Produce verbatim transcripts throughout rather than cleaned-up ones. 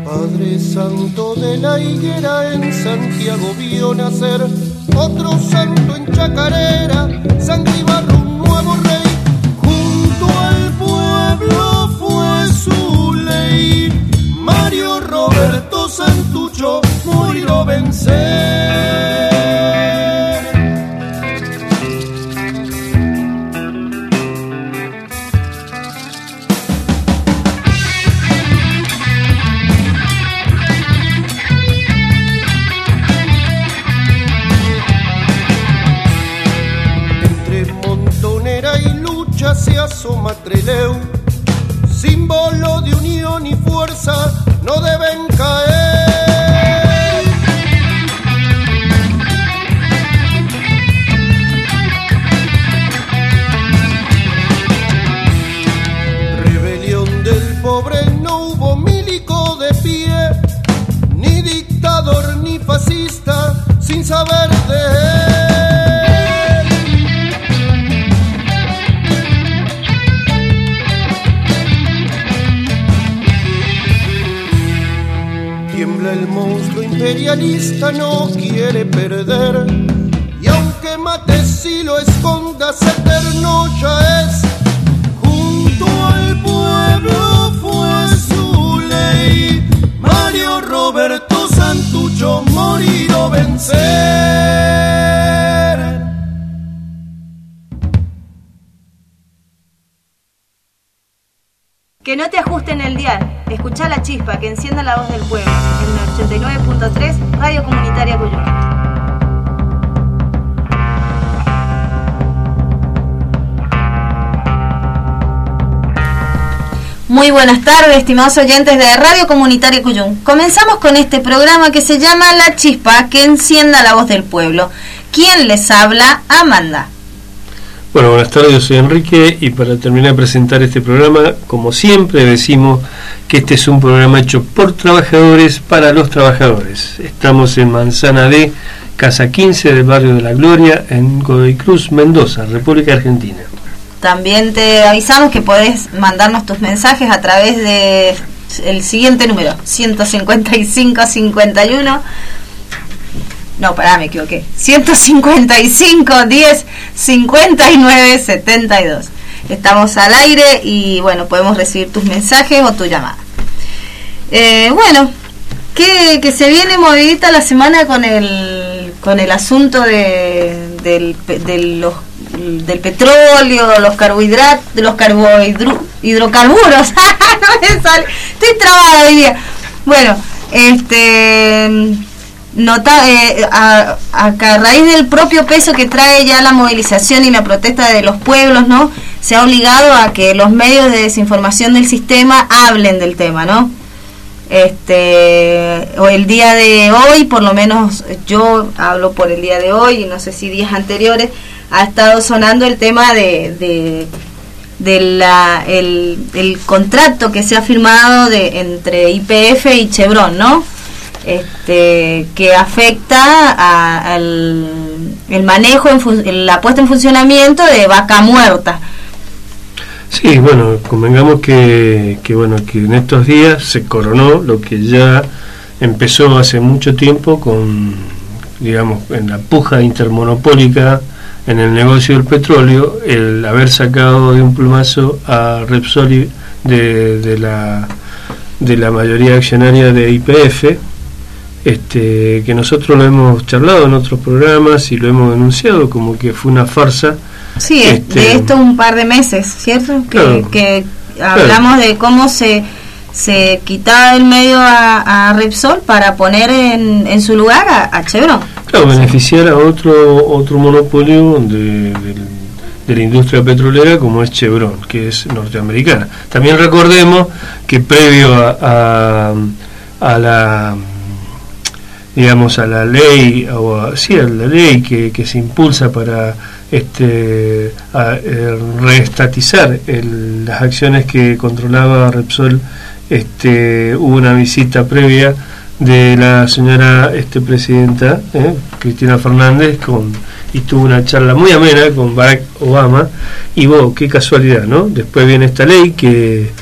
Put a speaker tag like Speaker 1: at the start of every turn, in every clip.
Speaker 1: Padre Santo de la higuera, en Santiago vio nacer otro santo en Chacarera, sangre y barro, un nuevo rey. Junto al pueblo fue su ley. Mario Roberto Santucho, morir o vencer. Se asoma Trelew, símbolo de unión y fuerza, no deben caer. Rebelión del pobre, no hubo milico de pie, ni dictador ni fascista, sin saber de él. El monstruo imperialista no quiere perder, y aunque mate si lo escondas, eterno ya es. Junto al pueblo fue su ley. Mario Roberto Santucho, morir o vencer.
Speaker 2: Que no te ajusten el dial. Escuchá La Chispa, que encienda la voz del pueblo. En el ochenta y nueve punto tres, Radio Comunitaria Cuyum. Muy buenas tardes, estimados oyentes de Radio Comunitaria Cuyum. Comenzamos con este programa que se llama La Chispa, que encienda la voz del pueblo. ¿Quién les habla? Amanda.
Speaker 3: Bueno, buenas tardes, yo soy Enrique y para terminar de presentar este programa, como siempre decimos que este es un programa hecho por trabajadores para los trabajadores. Estamos en Manzana D, Casa quince del barrio de La Gloria, en Godoy Cruz, Mendoza, República Argentina.
Speaker 2: También te avisamos que podés mandarnos tus mensajes a través de el siguiente número, ciento cincuenta y cinco cincuenta y uno. No, pará, me equivoqué. ciento cincuenta y cinco diez cincuenta y nueve setenta y dos. Estamos al aire y bueno, podemos recibir tus mensajes o tu llamada. Eh, bueno, que, que se viene movidita la semana con el con el asunto de, del, de los, del petróleo, los carbohidratos, de los carbohidro, hidrocarburos. No me sale. Estoy trabada hoy día. Bueno, este... Nota, eh, a, a, a raíz del propio peso que trae ya la movilización y la protesta de los pueblos, ¿no? Se ha obligado a que los medios de desinformación del sistema hablen del tema, ¿no? Este, o el día de hoy, por lo menos yo hablo por el día de hoy y no sé si días anteriores, ha estado sonando el tema de, de, de la, el, el contrato que se ha firmado de, entre Y P F y Chevron, ¿no? Este, que afecta a, al el manejo, en fun, la puesta en funcionamiento de Vaca Muerta.
Speaker 3: Sí, bueno, convengamos que, que bueno que en estos días se coronó lo que ya empezó hace mucho tiempo con, digamos, en la puja intermonopólica en el negocio del petróleo, el haber sacado de un plumazo a Repsol de, de la de la mayoría accionaria de Y P F. Este, que nosotros lo hemos charlado en otros programas y lo hemos denunciado como que fue una farsa.
Speaker 2: Sí, este, de esto un par de meses, ¿cierto? Que,
Speaker 3: claro,
Speaker 2: que hablamos claro. de cómo se se quitaba del medio a, a Repsol para poner en, en su lugar a, a Chevron.
Speaker 3: Claro, beneficiar a otro otro monopolio de, de, de la industria petrolera como es Chevron, que es norteamericana. También recordemos que previo a, a, a la digamos a la ley o a, sí, a la ley que, que se impulsa para este a, eh, reestatizar el, las acciones que controlaba Repsol, este hubo una visita previa de la señora este presidenta eh, Cristina Fernández con y tuvo una charla muy amena con Barack Obama y vos, qué casualidad, ¿no? Después viene esta ley que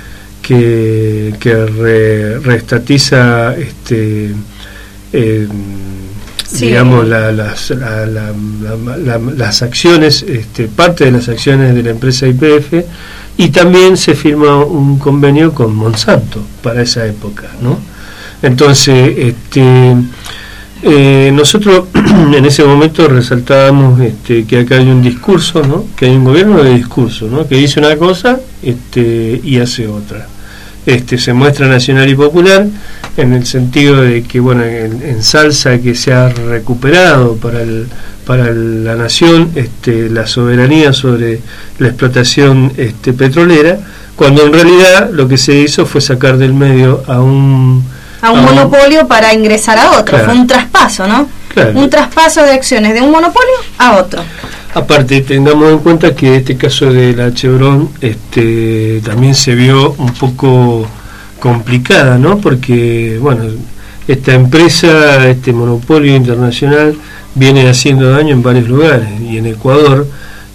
Speaker 3: que, que re, reestatiza este eh, sí. digamos la, las, la, la, la, la, las acciones, este, parte de las acciones de la empresa Y P F, y también se firma un convenio con Monsanto para esa época, ¿no? Entonces, este Eh, nosotros en ese momento resaltábamos este, que acá hay un discurso, ¿no? Que hay un gobierno de discurso, ¿no? Que dice una cosa este, y hace otra. Este, se muestra nacional y popular en el sentido de que, bueno, en, en salsa que se ha recuperado para el, para la nación este, la soberanía sobre la explotación este, petrolera, cuando en realidad lo que se hizo fue sacar del medio a un
Speaker 2: a un ah, monopolio para ingresar a otro, claro. Fue un traspaso, ¿no? Claro. Un traspaso de acciones de un monopolio a otro.
Speaker 3: Aparte, tengamos en cuenta que este caso de la Chevron este, también se vio un poco complicada, ¿no? Porque, bueno, esta empresa, este monopolio internacional, viene haciendo daño en varios lugares, y en Ecuador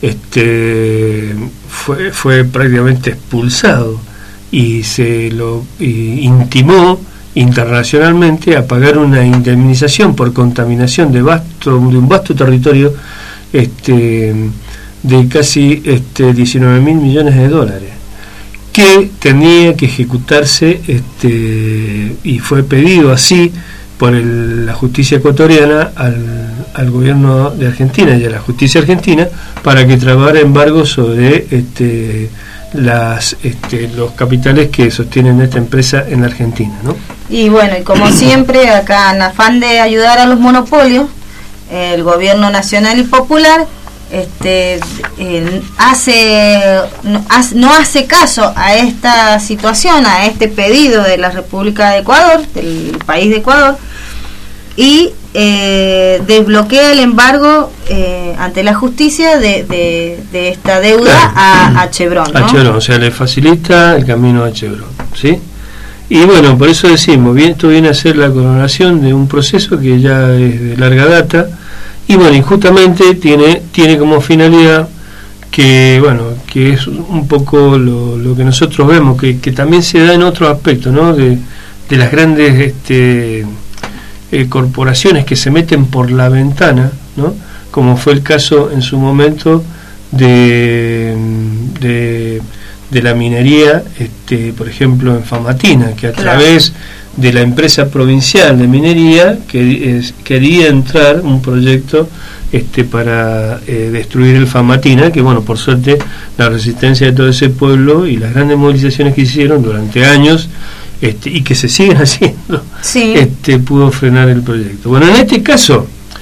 Speaker 3: este, fue, fue prácticamente expulsado y se lo y intimó internacionalmente a pagar una indemnización por contaminación de vasto de un vasto territorio este de casi este diecinueve mil millones de dólares, que tenía que ejecutarse este y fue pedido así por el, la justicia ecuatoriana al, al gobierno de Argentina y a la justicia argentina para que trabara embargo sobre este las este, los capitales que sostienen esta empresa en la Argentina, ¿no?
Speaker 2: Y bueno, y como siempre acá en afán de ayudar a los monopolios, el gobierno nacional y popular este eh, hace no, hace no hace caso a esta situación, a este pedido de la República de Ecuador, del país de Ecuador, y eh, desbloquea el embargo eh, ante la justicia de, de, de esta deuda claro. a, a Chevron, ¿no?
Speaker 3: A Chevron, o sea, le facilita el camino a Chevron, ¿sí? Y bueno, por eso decimos, bien, esto viene a ser la coronación de un proceso que ya es de larga data, y bueno, y justamente tiene, tiene como finalidad que, bueno, que es un poco lo, lo que nosotros vemos, que, que también se da en otros aspectos, ¿no? De, de las grandes este, eh, corporaciones que se meten por la ventana, ¿no? Como fue el caso en su momento de... de de la minería, este, por ejemplo en Famatina, que a claro. través de la empresa provincial de minería que es, quería entrar un proyecto este, para eh, destruir el Famatina, que bueno, por suerte la resistencia de todo ese pueblo y las grandes movilizaciones que hicieron durante años este, y que se siguen haciendo,
Speaker 2: sí.
Speaker 3: este, pudo frenar el proyecto. Bueno, en este caso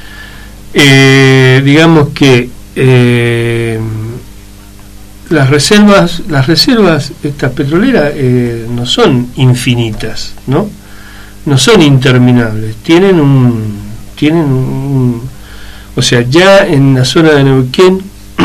Speaker 3: eh, digamos que eh, las reservas las reservas estas petroleras eh, no son infinitas, no no son interminables, tienen un tienen un, o sea, ya en la zona de Neuquén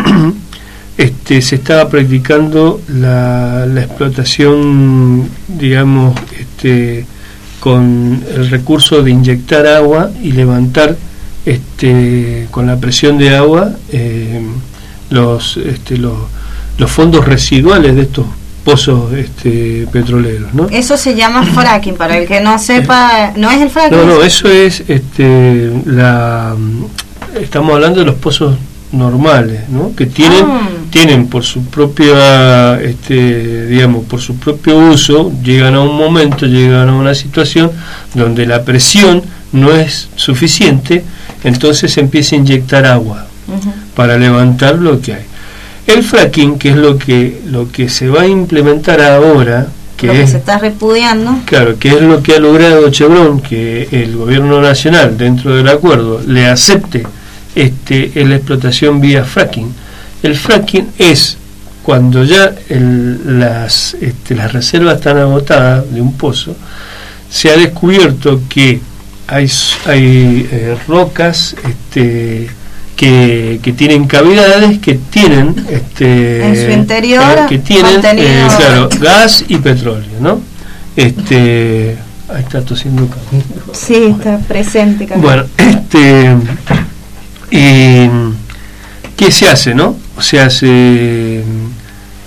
Speaker 3: este se estaba practicando la, la explotación, digamos, este con el recurso de inyectar agua y levantar este con la presión de agua eh, los este los los fondos residuales de estos pozos este, petroleros, ¿no?
Speaker 2: Eso se llama fracking, para el que no sepa, ¿no es el fracking?
Speaker 3: No, no, eso es este la estamos hablando de los pozos normales, ¿no? Que tienen ah. tienen por su propia este digamos, por su propio uso, llegan a un momento, llegan a una situación donde la presión no es suficiente, entonces se empieza a inyectar agua uh-huh. para levantar lo que hay. El fracking, que es lo que lo que se va a implementar ahora, que,
Speaker 2: lo que
Speaker 3: es,
Speaker 2: se está repudiando,
Speaker 3: claro, que es lo que ha logrado Chevron, que el gobierno nacional dentro del acuerdo le acepte este la explotación vía fracking. El fracking es cuando ya el, las este, las reservas están agotadas de un pozo, se ha descubierto que hay hay eh, rocas este Que, que tienen cavidades, que tienen este
Speaker 2: en su interior
Speaker 3: eh, que tienen eh, claro, gas y petróleo, ¿no? Este ahí está tosiendo Camilo.
Speaker 2: Sí, está presente Camilo.
Speaker 3: Bueno, este y ¿qué se hace, no? O sea, se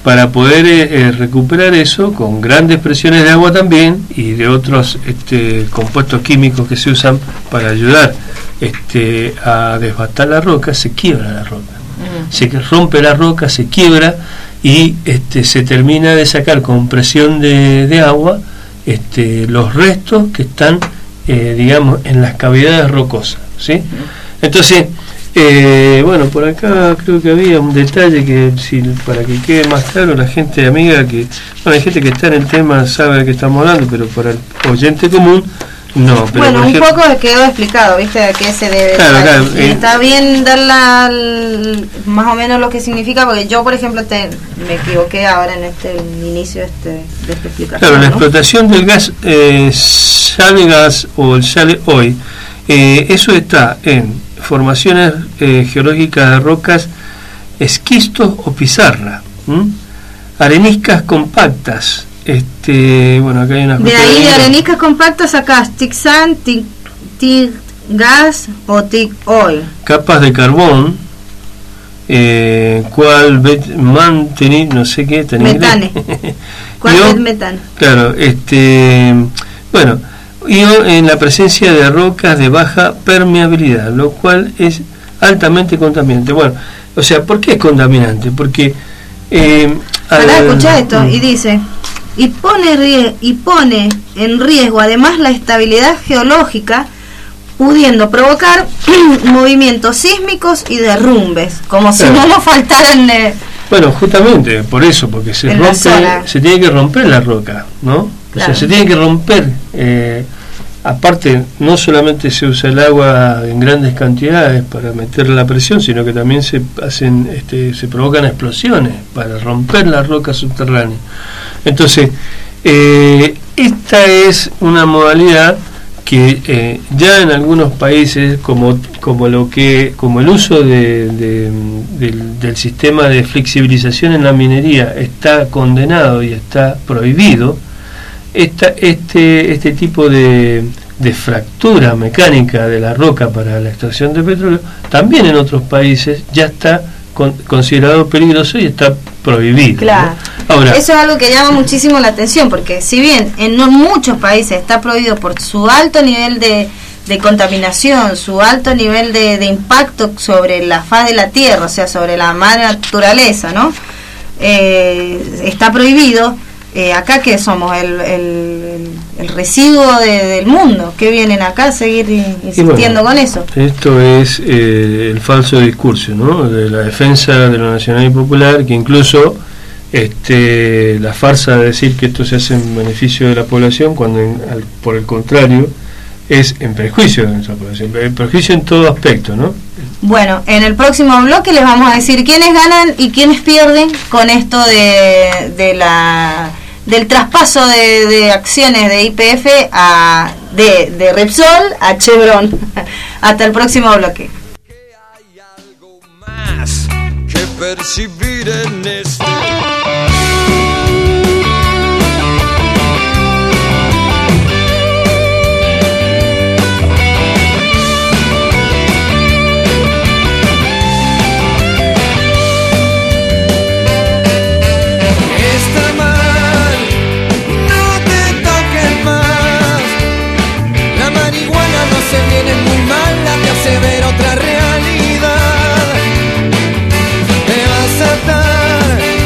Speaker 3: para poder eh, recuperar eso con grandes presiones de agua también y de otros este, compuestos químicos que se usan para ayudar este, a desbastar la roca. Se quiebra la roca, uh-huh. se rompe la roca, se quiebra y este, se termina de sacar con presión de, de agua este, los restos que están eh, digamos en las cavidades rocosas, ¿sí? Uh-huh. Entonces Eh, bueno, por acá creo que había un detalle que si para que quede más claro la gente amiga que, bueno, hay gente que está en el tema, sabe de qué estamos hablando, pero para el oyente común no. Pero
Speaker 2: bueno, un
Speaker 3: ejemplo,
Speaker 2: poco quedó explicado, ¿viste? A qué se debe.
Speaker 3: Claro, claro,
Speaker 2: y
Speaker 3: eh,
Speaker 2: está bien dar la, más o menos lo que significa, porque yo, por ejemplo, te, me equivoqué ahora en este inicio este, de esta explicación.
Speaker 3: Claro, la
Speaker 2: ¿no?
Speaker 3: explotación del gas, eh, shale gas o el shale oil, eh, eso está en formaciones eh, geológicas de rocas, esquistos o pizarra, ¿m? areniscas compactas, este, bueno, acá hay una
Speaker 2: de ahí de areniscas compactas sacás tic sand, tic, tic gas o tic oil,
Speaker 3: capas de carbón, eh, cual bet, manteni, no sé qué,
Speaker 2: metane, cual bet metano,
Speaker 3: claro, este, bueno, y en la presencia de rocas de baja permeabilidad, lo cual es altamente contaminante. Bueno, o sea, ¿por qué es contaminante? Porque eh,
Speaker 2: ahora escucha esto y dice y pone rie- y pone en riesgo además la estabilidad geológica, pudiendo provocar movimientos sísmicos y derrumbes, como si claro. no nos faltaran eh,
Speaker 3: bueno, justamente por eso, porque se rompe, se tiene que romper la roca, ¿no? Claro. O sea, se tiene que romper, eh, aparte no solamente se usa el agua en grandes cantidades para meter la presión, sino que también se hacen, este, se provocan explosiones para romper la roca subterránea. Entonces, eh, esta es una modalidad que eh, ya en algunos países, como como lo que como el uso de, de, del, del sistema de flexibilización en la minería está condenado y está prohibido. Esta, este, este tipo de, de fractura mecánica de la roca para la extracción de petróleo también en otros países ya está con, considerado peligroso y está prohibido,
Speaker 2: claro.
Speaker 3: ¿no? Ahora,
Speaker 2: eso es algo que llama muchísimo la atención, porque si bien en no muchos países está prohibido por su alto nivel de, de contaminación, su alto nivel de, de impacto sobre la faz de la tierra, o sea, sobre la madre naturaleza, ¿no? Eh, está prohibido. Eh, acá que somos el, el, el residuo de, del mundo, que vienen acá a seguir insistiendo bueno, con eso.
Speaker 3: Esto es eh, el falso discurso, ¿no? De la defensa de lo nacional y popular, que incluso este, la farsa de decir que esto se hace en beneficio de la población, cuando en, al, por el contrario es en perjuicio de nuestra población, en perjuicio en todo aspecto, ¿no?
Speaker 2: Bueno, en el próximo bloque les vamos a decir quiénes ganan y quiénes pierden con esto de, de la del traspaso de, de acciones de Y P F a de, de Repsol a Chevron. Hasta el próximo bloque.
Speaker 4: Que hay algo más que percibir en este ver otra realidad. Te vas a atar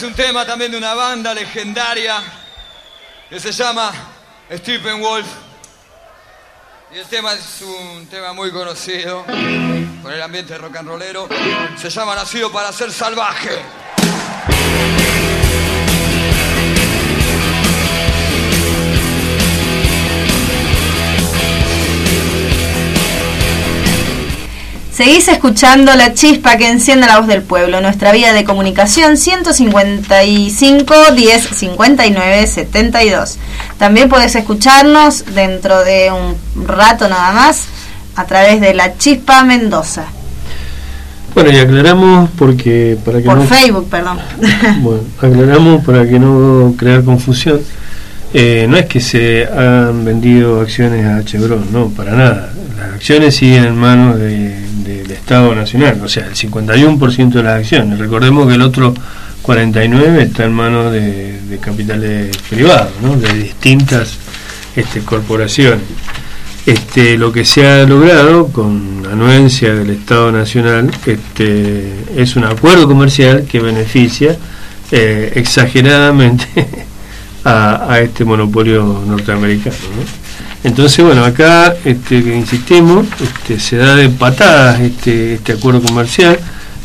Speaker 4: un tema también de una banda legendaria que se llama Steppenwolf. Y el tema es un tema muy conocido con el ambiente rock and rollero. Se llama Nacido para ser salvaje.
Speaker 2: Seguís escuchando La Chispa que enciende la voz del pueblo, nuestra vía de comunicación ciento cincuenta y cinco, diez, cincuenta y nueve, setenta y dos. También podés escucharnos dentro de un rato nada más a través de La Chispa Mendoza.
Speaker 3: Bueno, y aclaramos porque para que
Speaker 2: Por
Speaker 3: no,
Speaker 2: Facebook, perdón.
Speaker 3: Bueno, aclaramos para que no crear confusión. Eh, no es que se han vendido acciones a Chevron, no, para nada. Las acciones siguen en manos de, de, del Estado Nacional, o sea, el cincuenta y uno por ciento de las acciones. Recordemos que el otro cuarenta y nueve por ciento está en manos de, de capitales privados, ¿no? De distintas este, corporaciones. Este, lo que se ha logrado con anuencia del Estado Nacional este, es un acuerdo comercial que beneficia eh, exageradamente A, a este monopolio norteamericano, ¿no? Entonces, bueno, acá este, que insistimos, este, se da de patadas este, este acuerdo comercial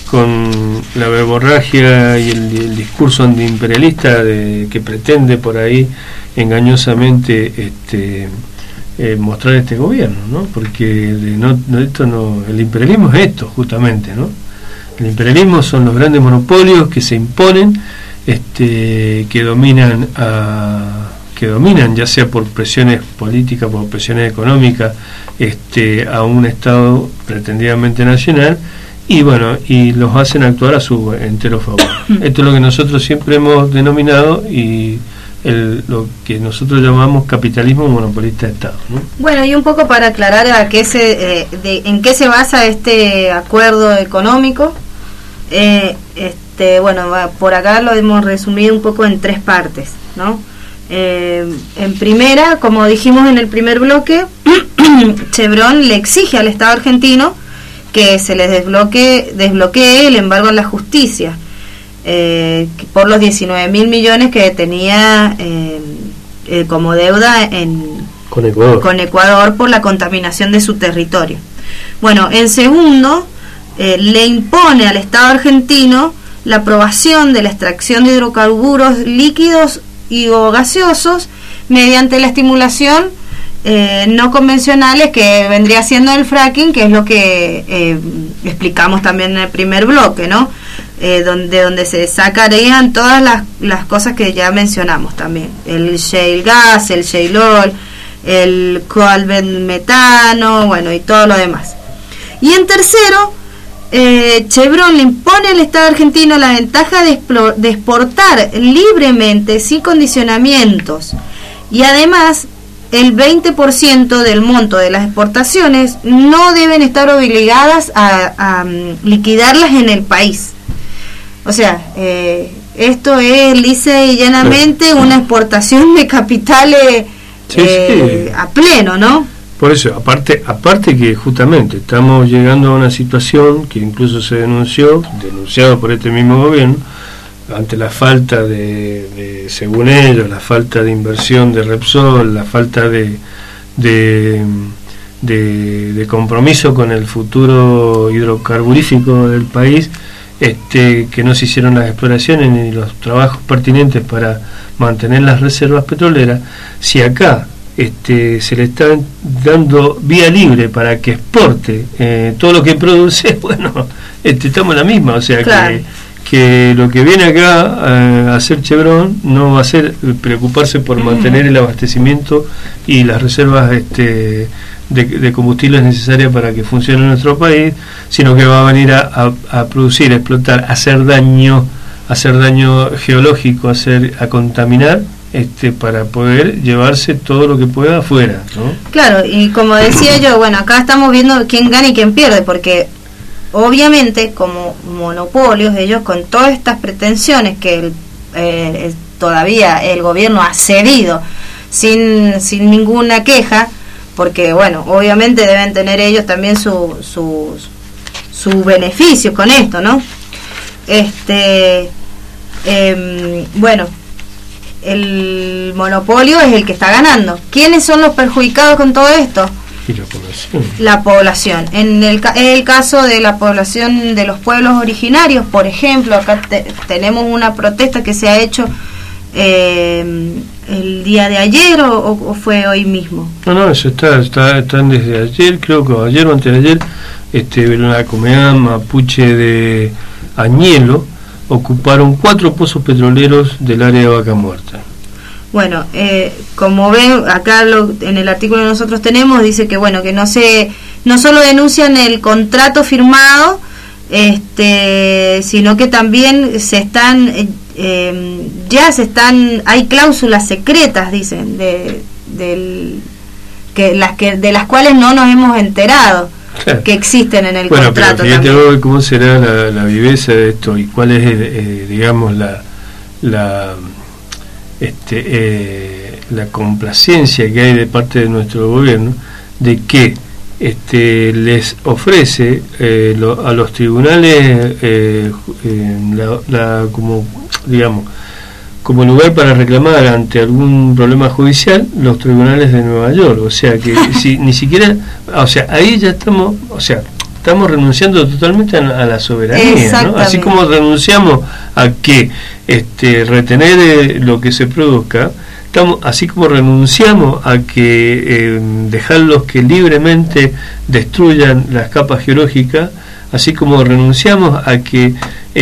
Speaker 3: con la verborragia y el, el discurso antiimperialista de, que pretende por ahí engañosamente este, eh, mostrar este gobierno, ¿no? Porque de no, no, esto no, el imperialismo es esto, justamente, ¿no? El imperialismo son los grandes monopolios que se imponen, Este, que dominan a, que dominan ya sea por presiones políticas, por presiones económicas, este, a un Estado pretendidamente nacional, y bueno, y los hacen actuar a su entero favor. Esto es lo que nosotros siempre hemos denominado y el, lo que nosotros llamamos capitalismo monopolista de Estado, ¿no?
Speaker 2: Bueno, y un poco para aclarar a qué se, eh, de, en qué se basa este acuerdo económico. Eh, este, bueno, por acá lo hemos resumido un poco en tres partes, ¿no? Eh, en primera, como dijimos en el primer bloque, Chevron le exige al Estado argentino que se les desbloquee, desbloquee el embargo en la justicia eh, por los diecinueve mil millones que tenía eh, eh, como deuda en,
Speaker 3: con Ecuador.
Speaker 2: con Ecuador por la contaminación de su territorio. Bueno, en segundo, Eh, le impone al Estado argentino la aprobación de la extracción de hidrocarburos líquidos y o gaseosos mediante la estimulación eh, no convencionales que vendría siendo el fracking, que es lo que eh, explicamos también en el primer bloque, ¿no? Eh, donde donde se sacarían todas las, las cosas que ya mencionamos también, el shale gas, el shale oil, el coalbed metano, bueno, y todo lo demás. Y en tercero, Eh, Chevron le impone al Estado argentino la ventaja de, de exportar libremente, sin condicionamientos, y además el veinte por ciento del monto de las exportaciones no deben estar obligadas a, a um, liquidarlas en el país. O sea, eh, esto es lisa y llanamente una exportación de capitales
Speaker 3: sí,
Speaker 2: eh,
Speaker 3: sí.
Speaker 2: a pleno, ¿no?
Speaker 3: Por eso, aparte aparte que justamente estamos llegando a una situación que incluso se denunció, denunciado por este mismo gobierno, ante la falta de, de según ellos, la falta de inversión de Repsol, la falta de de, de, de compromiso con el futuro hidrocarburífico del país, este que no se hicieron las exploraciones ni los trabajos pertinentes para mantener las reservas petroleras. Si acá Este, se le está dando vía libre para que exporte eh, todo lo que produce, bueno, este, estamos en la misma, o sea, claro, que, que lo que viene acá eh, a hacer Chevron no va a ser preocuparse por mantener el abastecimiento y las reservas este, de, de combustibles necesarias para que funcione nuestro país, sino que va a venir a, a, a producir, a explotar, a hacer daño, a hacer daño geológico, a, hacer, a contaminar, Este, para poder llevarse todo lo que pueda afuera, ¿no?
Speaker 2: Claro, y como decía yo, bueno, acá estamos viendo quién gana y quién pierde, porque obviamente como monopolios ellos con todas estas pretensiones que el, eh, todavía el gobierno ha cedido sin, sin ninguna queja, porque bueno, obviamente deben tener ellos también su, su, su beneficio con esto, ¿no? Este... eh, bueno, el monopolio es el que está ganando. ¿Quiénes son los perjudicados con todo esto?
Speaker 3: Y la población.
Speaker 2: La población. En el, el caso de la población de los pueblos originarios, por ejemplo, acá te, tenemos una protesta que se ha hecho eh, el día de ayer o, o fue hoy mismo.
Speaker 3: No, no, eso está, está están desde ayer, creo que ayer o antes de ayer, este, la comunidad mapuche de Añelo ocuparon cuatro pozos petroleros del área de Vaca Muerta.
Speaker 2: Bueno, eh, como ven acá lo, en el artículo que nosotros tenemos dice que bueno que no se no solo denuncian el contrato firmado, este, sino que también se están eh, eh, ya se están hay cláusulas secretas, dicen, de del que las que de las cuales no nos hemos enterado. Claro. Que existen en el
Speaker 3: bueno,
Speaker 2: contrato.
Speaker 3: Bueno, pero fíjate cómo será la, la viveza de esto y cuál es, eh, digamos, la la este eh, la complacencia que hay de parte de nuestro gobierno de que este les ofrece eh, lo, a los tribunales eh, eh, la, la como digamos como lugar para reclamar ante algún problema judicial los tribunales de Nueva York, o sea que si ni siquiera, o sea, ahí ya estamos, o sea, estamos renunciando totalmente a, a la soberanía, ¿no? Así como renunciamos a que este retener eh, lo que se produzca, estamos así como renunciamos a que eh, dejarlos que libremente destruyan las capas geológicas, así como renunciamos a que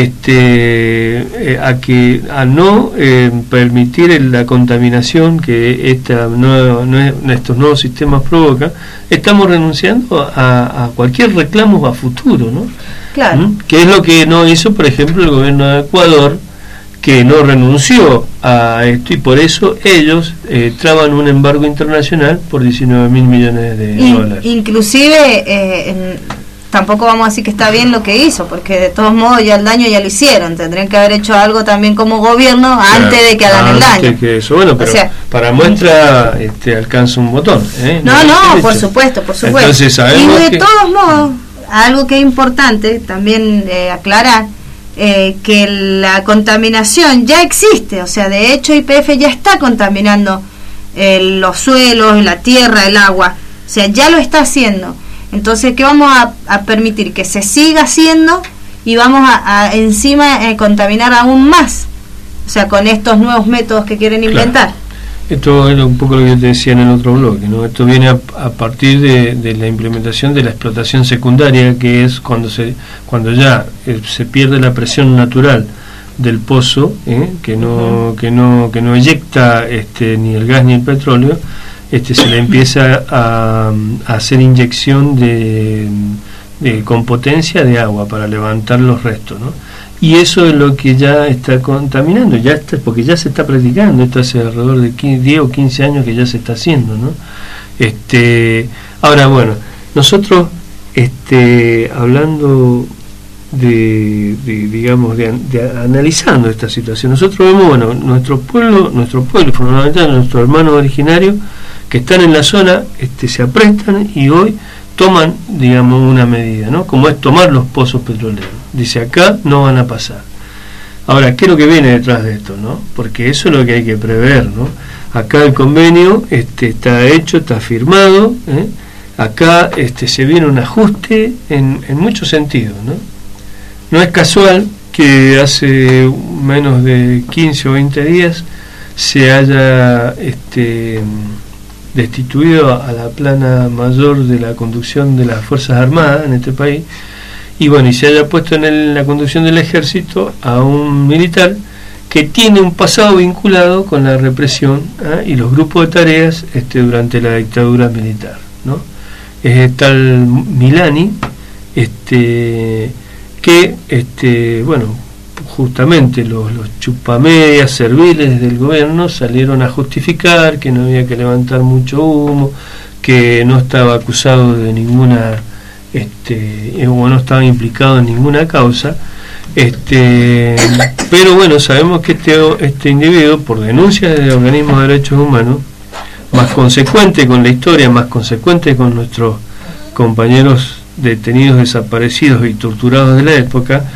Speaker 3: este eh, a que a no eh, permitir la contaminación que esta nueva, nue, estos nuevos sistemas provocan, estamos renunciando a, a cualquier reclamo a futuro, ¿no?
Speaker 2: Claro.
Speaker 3: ¿Mm? Que es lo que no hizo, por ejemplo, el gobierno de Ecuador, que no renunció a esto y por eso ellos eh, traban un embargo internacional por diecinueve mil millones de
Speaker 2: In,
Speaker 3: dólares.
Speaker 2: Inclusive eh, en tampoco vamos a decir que está bien lo que hizo, porque de todos modos ya el daño ya lo hicieron, tendrían que haber hecho algo también como gobierno claro, antes de que hagan el daño.
Speaker 3: Que eso. Bueno, pero o sea, para muestra este, alcanza un botón. ¿eh?
Speaker 2: No, no, no por supuesto, por supuesto.
Speaker 3: Entonces, sabemos
Speaker 2: y de
Speaker 3: que...
Speaker 2: todos modos, algo que es importante también eh, aclarar, eh, que la contaminación ya existe, o sea, de hecho Y P F ya está contaminando eh, los suelos, la tierra, el agua, o sea, ya lo está haciendo. Entonces, ¿qué vamos a, a permitir? Que se siga haciendo y vamos a, a encima eh, contaminar aún más, o sea, con estos nuevos métodos que quieren inventar.
Speaker 3: Claro. Esto es un poco lo que yo te decía en el otro bloque, ¿no? Esto viene a, a partir de, de la implementación de la explotación secundaria, que es cuando se cuando ya eh, se pierde la presión natural del pozo, ¿eh? que no uh-huh. que no que no eyecta este ni el gas ni el petróleo. Este, se le empieza a, a hacer inyección de, de con potencia de agua para levantar los restos, ¿no? Y eso es lo que ya está contaminando, ya está, porque ya se está practicando, esto hace alrededor de quince, diez o quince años que ya se está haciendo, ¿no? Este, ahora bueno, nosotros este, hablando de, de digamos de, de analizando esta situación, nosotros vemos, bueno, nuestro pueblo, nuestro pueblo fundamental, nuestros hermanos originarios que están en la zona, este, se aprestan y hoy toman, digamos, una medida, ¿no? Como es tomar los pozos petroleros. Dice, acá no van a pasar. Ahora, ¿qué es lo que viene detrás de esto, no? Porque eso es lo que hay que prever, ¿no? Acá el convenio este, está hecho, está firmado, ¿eh? Acá este, se viene un ajuste en, en muchos sentidos, ¿no? No es casual que hace menos de quince o veinte días se haya este, destituido a la plana mayor de la conducción de las Fuerzas Armadas en este país, y bueno, y se haya puesto en el, la conducción del ejército a un militar que tiene un pasado vinculado con la represión, ¿eh? y los grupos de tareas este, durante la dictadura militar, ¿no? Es tal Milani, este que este bueno justamente los, los chupamedias serviles del gobierno salieron a justificar que no había que levantar mucho humo, que no estaba acusado de ninguna este o no estaba implicado en ninguna causa, este pero bueno, sabemos que este, este individuo, por denuncias de organismos de derechos humanos, más consecuente con la historia, más consecuente con nuestros compañeros detenidos, desaparecidos y torturados de la época,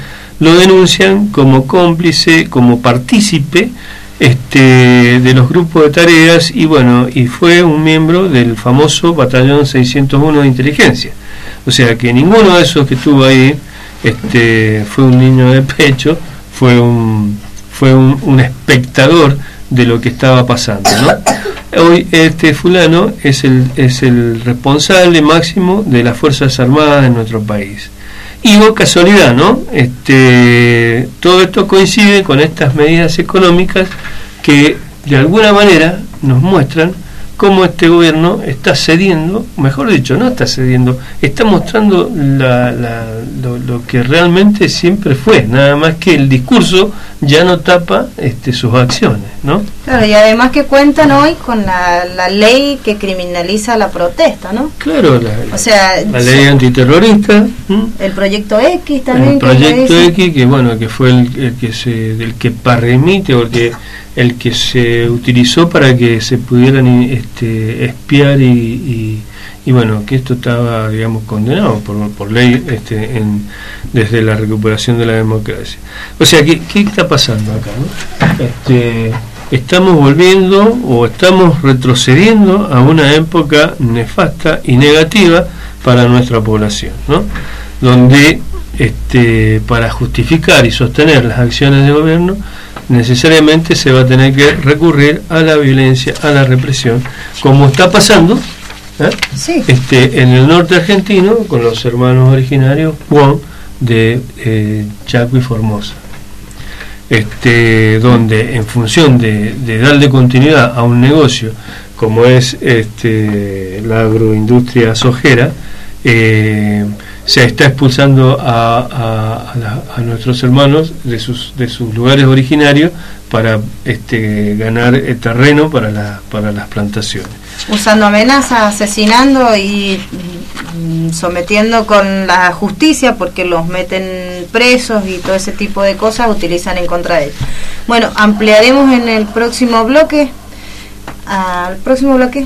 Speaker 3: lo denuncian como cómplice, como partícipe este, de los grupos de tareas, y bueno, y fue un miembro del famoso batallón seiscientos uno de inteligencia. O sea que ninguno de esos que estuvo ahí este, fue un niño de pecho, fue un, fue un, un espectador de lo que estaba pasando, ¿no? Hoy este fulano es el, es el responsable máximo de las Fuerzas Armadas de nuestro país. Y por casualidad, ¿no? Este, todo esto coincide con estas medidas económicas que de alguna manera nos muestran cómo este gobierno está cediendo, mejor dicho, no está cediendo, está mostrando la, la, lo, lo que realmente siempre fue, nada más que el discurso ya no tapa este, sus acciones, ¿no?
Speaker 2: Claro, y además que cuentan hoy con la, la ley que criminaliza la protesta, ¿no?
Speaker 3: Claro, la,
Speaker 2: o sea,
Speaker 3: la ley antiterrorista, ¿m?
Speaker 2: El proyecto X también.
Speaker 3: El proyecto X, que bueno, que fue el, el que se, del que permite, porque el que se utilizó para que se pudieran este, espiar y, y, y bueno, que esto estaba, digamos, condenado por, por ley este, en, desde la recuperación de la democracia. O sea, ¿qué, qué está pasando acá, no? Este, estamos volviendo o estamos retrocediendo a una época nefasta y negativa para nuestra población, ¿no? Donde este, para justificar y sostener las acciones de gobierno necesariamente se va a tener que recurrir a la violencia, a la represión, como está pasando ¿eh? sí. este, en el norte argentino con los hermanos originarios Juan de eh, Chaco y Formosa, este, donde en función de, de darle continuidad a un negocio como es este, la agroindustria sojera, eh, se está expulsando a, a, a, la, a nuestros hermanos de sus de sus lugares originarios para este, ganar el terreno para, la, para las plantaciones.
Speaker 2: Usando amenazas, asesinando y sometiendo con la justicia porque los meten presos y todo ese tipo de cosas utilizan en contra de ellos. Bueno, ampliaremos en el próximo bloque. Al próximo bloque.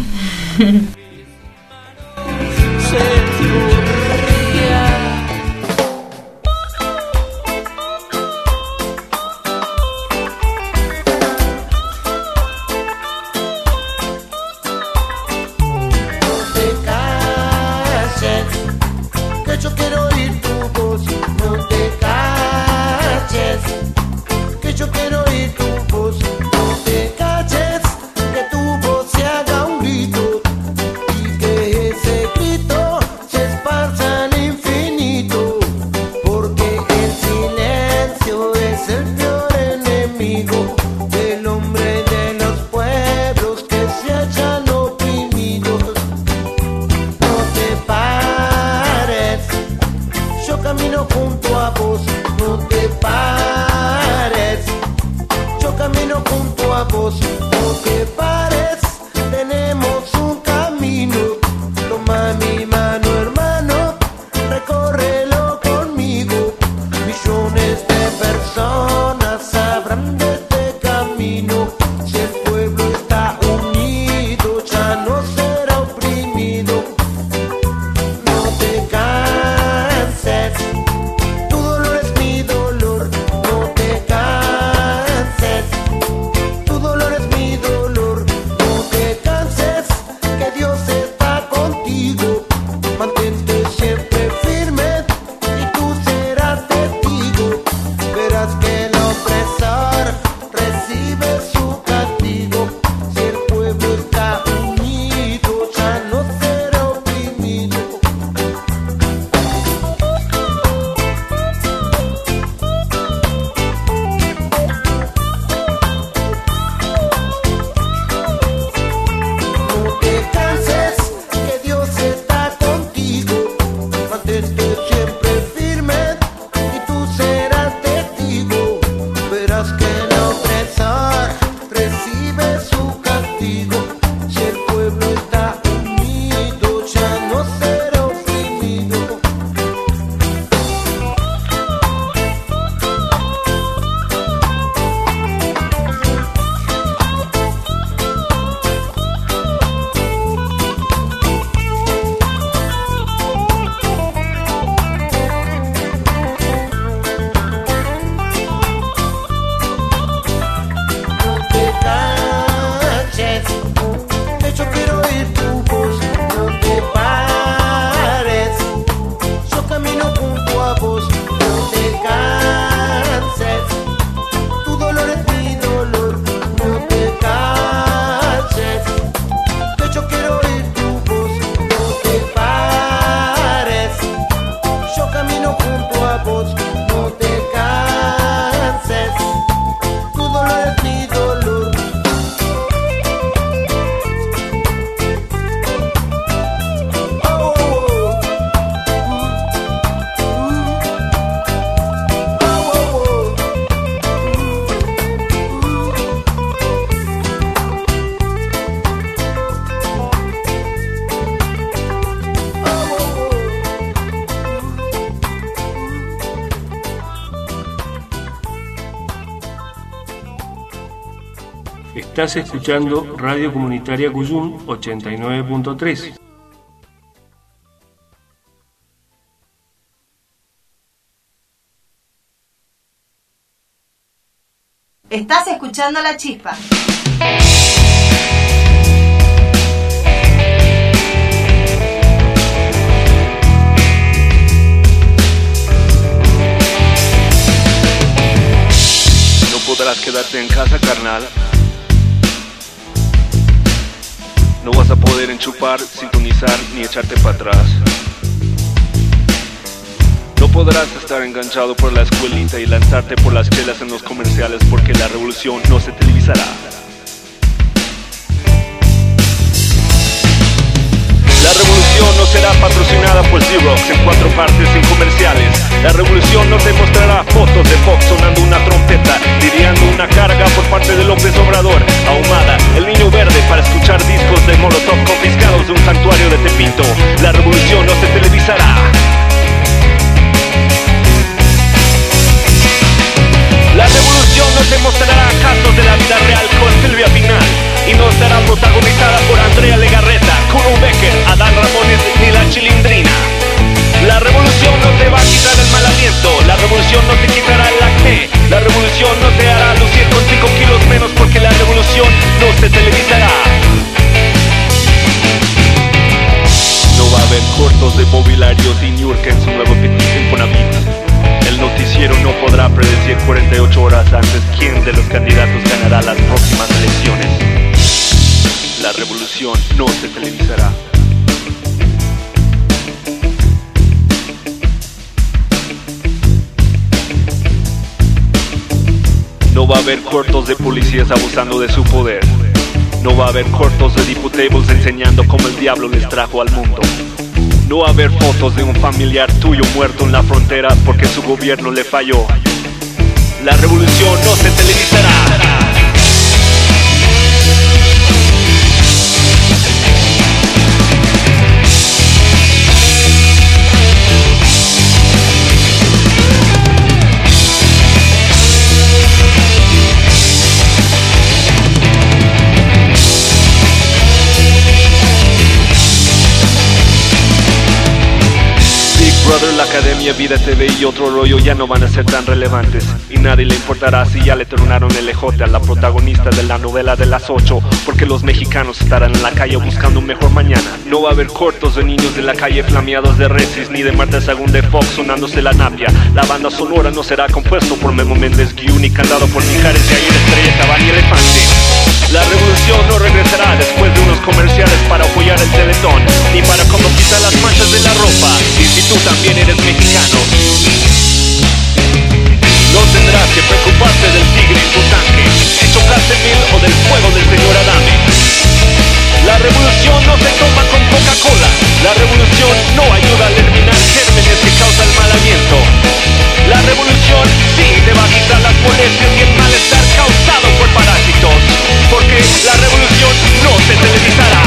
Speaker 1: Tu dolor es ahora vos no te canses, tu dolor es mi dolor. Oh, oh, oh. Oh, oh, oh.
Speaker 3: Estás escuchando Radio Comunitaria Cuyum ochenta y nueve punto tres.
Speaker 2: Estás escuchando La Chispa.
Speaker 5: No podrás quedarte en casa, carnal. No vas a poder enchufar, sintonizar ni echarte para atrás. No podrás estar enganchado por la escuelita y lanzarte por las chelas en los comerciales, porque la revolución no se televisará. La revolución no será patrocinada por Xerox en cuatro partes sin comerciales. La revolución no te mostrará fotos de Fox sonando una trompeta, lidiando una carga por parte de López Obrador, ahumada, el niño verde para escuchar discos de Molotov confiscados de un santuario de Tepito. La revolución no se televisará. La revolución no te mostrará casos de la vida real con Silvia Pinal, y no estará protagonizada por Andrea Legarreta, Kuno Becker, Adán Ramones ni la Chilindrina. La revolución no te va a quitar el mal aliento, la revolución no te quitará el acné, la revolución no te hará lucir con cinco kilos menos, porque la revolución no se televisará. No va a haber cortos de mobiliarios y Niurka en su nuevo edificio Infonavit. El noticiero no podrá predecir cuarenta y ocho horas antes quién de los candidatos ganará las próximas elecciones. La revolución no se televisará. No va a haber cortos de policías abusando de su poder. No va a haber cortos de diputables enseñando cómo el diablo les trajo al mundo. No va a haber fotos de un familiar tuyo muerto en la frontera porque su gobierno le falló. La revolución no se televisará. Brother, la Academia, Vida T V y otro rollo ya no van a ser tan relevantes, y nadie le importará si ya le tronaron el ejote a la protagonista de la novela de las ocho, porque los mexicanos estarán en la calle buscando un mejor mañana. No va a haber cortos de niños de la calle flameados de Resis, ni de Marta Sagún de Fox sonándose la napia. La banda sonora no será compuesto por Memo Méndez Guiú ni cantado por Mijares y Ayer Estrella, Cabal y Elefante. La revolución no regresará después de unos comerciales para apoyar el Teletón, ni para como quitar las manchas de la ropa, y si tú también eres mexicano, no tendrás que preocuparte del tigre en tu tanque, si chocaste mil o del fuego del señor Adame. La revolución no se toma con Coca-Cola, la revolución no ayuda a eliminar gérmenes que causan mal aliento. La revolución sí te va a quitar las molestias y el malestar causado por parásitos, porque la revolución no se televisará.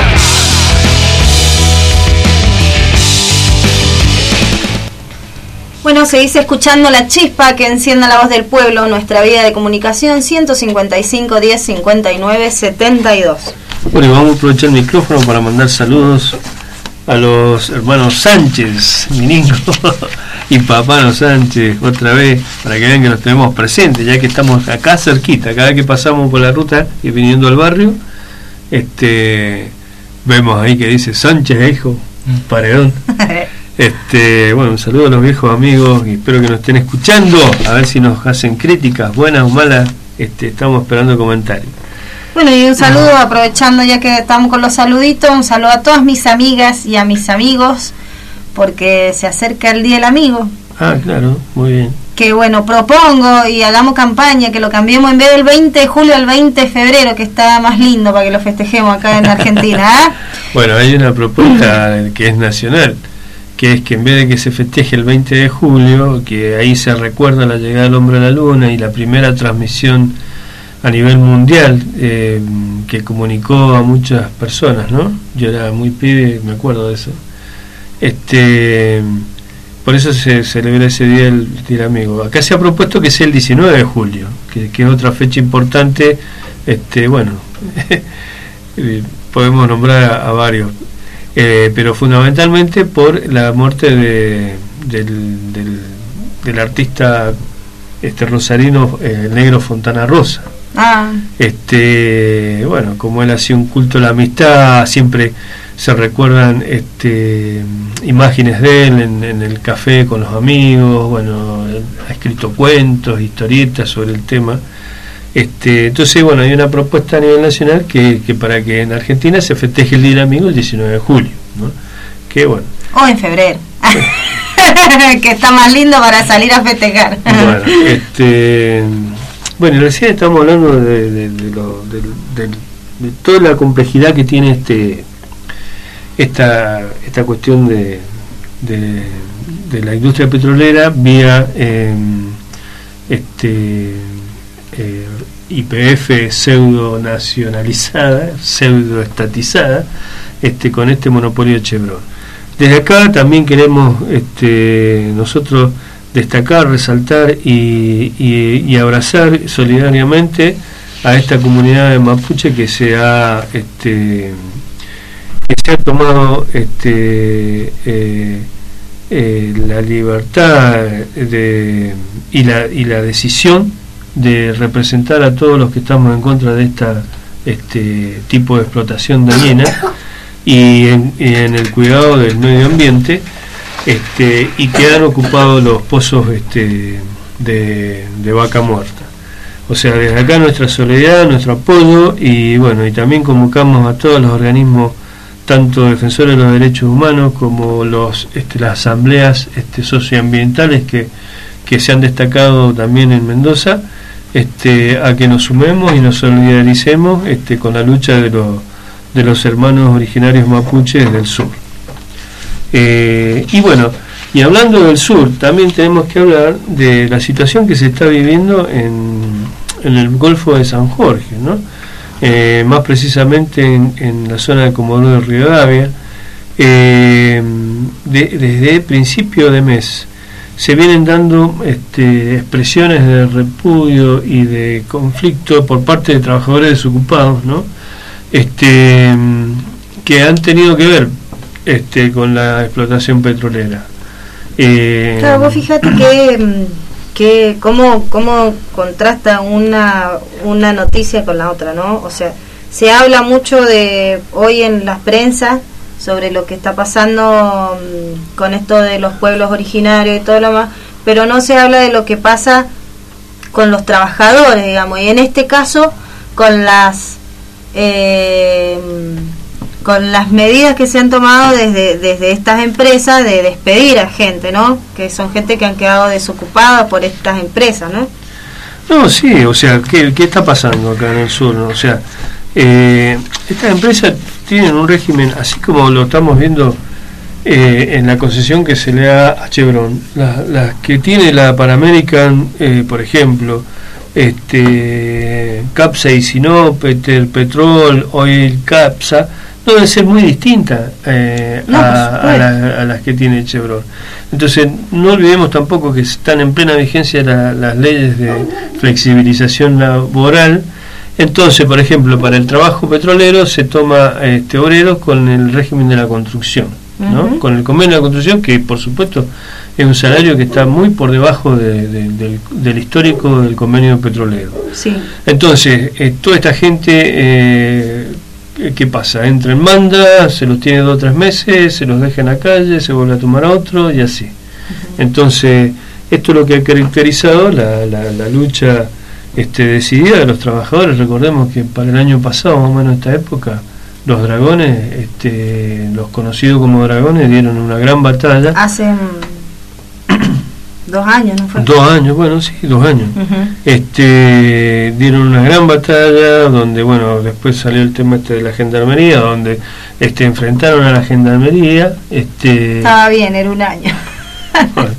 Speaker 2: Bueno, seguís escuchando La Chispa que encienda la voz del pueblo, nuestra vía de comunicación ciento cincuenta y cinco, diez, cincuenta y nueve, setenta y dos.
Speaker 3: Bueno, y vamos a aprovechar el micrófono para mandar saludos a los hermanos Sánchez, mi niño, y Papano Sánchez, otra vez, para que vean que los tenemos presentes, ya que estamos acá cerquita. Cada vez que pasamos por la ruta y viniendo al barrio, este vemos ahí que dice Sánchez, hijo, un paredón. Este, bueno, un saludo a los viejos amigos y espero que nos estén escuchando, a ver si nos hacen críticas, buenas o malas. Este, estamos esperando comentarios.
Speaker 2: Bueno, y un saludo, aprovechando ya que estamos con los saluditos, un saludo a todas mis amigas y a mis amigos, porque se acerca el Día del Amigo.
Speaker 3: Ah, claro, muy bien.
Speaker 2: Que bueno, propongo y hagamos campaña, que lo cambiemos en vez del veinte de julio al veinte de febrero, que está más lindo para que lo festejemos acá en Argentina. ¿eh?
Speaker 3: Bueno, hay una propuesta que es nacional, que es que en vez de que se festeje el veinte de julio, que ahí se recuerda la llegada del hombre a la luna y la primera transmisión a nivel mundial eh, que comunicó a muchas personas, ¿no? Yo era muy pibe, me acuerdo de eso. Este, por eso se celebra ese día el Día del Amigo. Acá se ha propuesto que sea el diecinueve de julio, que, que es otra fecha importante. Este, bueno, podemos nombrar a, a varios, eh, pero fundamentalmente por la muerte de, del, del, del artista este rosarino, eh, el negro Fontana Rosa.
Speaker 2: Ah.
Speaker 3: Este, bueno, como él hacía un culto a la amistad, siempre se recuerdan este, imágenes de él en, en el café con los amigos. Bueno, ha escrito cuentos, historietas sobre el tema. Este, entonces, bueno, hay una propuesta a nivel nacional que, que para que en Argentina se festeje el Día del Amigo el diecinueve de julio, ¿no? Que bueno.
Speaker 2: O en febrero. Que está más lindo para salir a festejar.
Speaker 3: Bueno, este, bueno, recién estamos hablando de, de, de, lo, de, de, de toda la complejidad que tiene este esta esta cuestión de, de, de la industria petrolera vía eh, este eh, Y P F pseudo nacionalizada, pseudo estatizada, este, con este monopolio de Chevron. Desde acá también queremos este, nosotros destacar, resaltar y, y, y abrazar solidariamente a esta comunidad de mapuche que se ha este, que se ha tomado este, eh, eh, la libertad de, y, la, y la decisión de representar a todos los que estamos en contra de esta este tipo de explotación dañina y en, y en el cuidado del medio ambiente, este, y que han ocupado los pozos este, de, de vaca muerta. O sea, desde acá nuestra solidaridad, nuestro apoyo, y bueno, y también convocamos a todos los organismos, tanto defensores de los derechos humanos como los este, las asambleas este, socioambientales que, que se han destacado también en Mendoza, este, a que nos sumemos y nos solidaricemos este, con la lucha de los de los hermanos originarios mapuches del sur. Eh, y bueno, y hablando del sur, también tenemos que hablar de la situación que se está viviendo en, en el Golfo de San Jorge, ¿no? Eh, más precisamente en, en la zona de Comodoro de Rivadavia. Eh, de, desde principio de mes se vienen dando este, expresiones de repudio y de conflicto por parte de trabajadores desocupados, ¿no? Este, que han tenido que ver este, con la explotación petrolera. Eh,
Speaker 2: claro, vos fíjate que, que cómo, cómo contrasta una, una noticia con la otra, ¿no? O sea, se habla mucho de hoy en las prensas sobre lo que está pasando con esto de los pueblos originarios y todo lo más, pero no se habla de lo que pasa con los trabajadores, digamos, y en este caso con las Eh, con las medidas que se han tomado desde, desde estas empresas de despedir a gente, ¿no? Que son gente que han quedado desocupadas por estas empresas, ¿no?
Speaker 3: No, sí, o sea, ¿qué, qué está pasando acá en el sur, ¿no? O sea, eh, estas empresas tienen un régimen, así como lo estamos viendo eh, en la concesión que se le da a Chevron, las la que tiene la Pan American, eh, por ejemplo, este Capsaicino, Peter Petrol, Oil Capsa, no debe ser muy distinta eh,
Speaker 2: no,
Speaker 3: a, a, la, a las que tiene Chevron. Entonces no olvidemos tampoco que están en plena vigencia la, las leyes de flexibilización laboral. Entonces, por ejemplo, para el trabajo petrolero se toma este, obreros con el régimen de la construcción, ¿no? Uh-huh. Con el convenio de la construcción, que por supuesto es un salario que está muy por debajo de, de, del, del histórico del convenio petrolero.
Speaker 2: Sí.
Speaker 3: Entonces, eh, toda esta gente, eh, ¿qué pasa? Entra en manda, se los tiene dos o tres meses, se los deja en la calle, se vuelve a tomar a otro y así. Uh-huh. Entonces, esto es lo que ha caracterizado la, la, la lucha este, decidida de los trabajadores. Recordemos que para el año pasado, más o menos esta época, los dragones, este, los conocidos como dragones, dieron una gran batalla.
Speaker 2: Hacen Dos años, ¿no fue?
Speaker 3: Dos años, bueno, sí, dos años.
Speaker 2: Uh-huh.
Speaker 3: Este, dieron una gran batalla, donde, bueno, después salió el tema este de la gendarmería, donde este, enfrentaron a la gendarmería. Este,
Speaker 2: Estaba bien, era un año.
Speaker 3: bueno,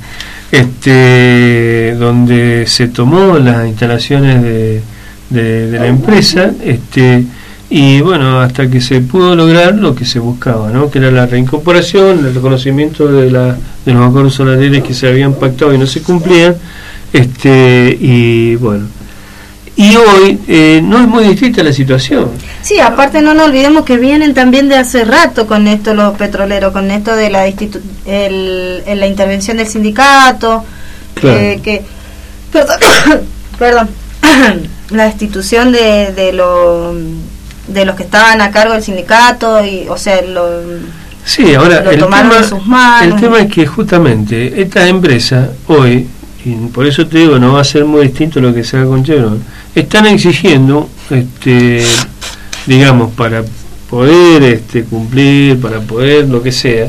Speaker 3: este, donde se tomó las instalaciones de, de, de la empresa, este, y bueno, hasta que se pudo lograr lo que se buscaba, ¿no? Que era la reincorporación, el reconocimiento de, la, de los acuerdos salariales que se habían pactado y no se cumplían, este, y bueno, y hoy eh, no es muy distinta la situación.
Speaker 2: Sí, aparte no nos olvidemos que vienen también de hace rato con esto los petroleros, con esto de la institu- el, el, la intervención del sindicato,
Speaker 3: Claro.
Speaker 2: eh, que perdón, perdón la destitución de, de los de los que estaban a cargo del sindicato, y o sea, lo,
Speaker 3: Sí, ahora
Speaker 2: lo
Speaker 3: el
Speaker 2: tomaron
Speaker 3: tema,
Speaker 2: en sus manos.
Speaker 3: el tema es que justamente esta empresa hoy, y por eso te digo, no va a ser muy distinto lo que se haga con Chevron, están exigiendo, este, digamos, para poder este, cumplir, para poder lo que sea,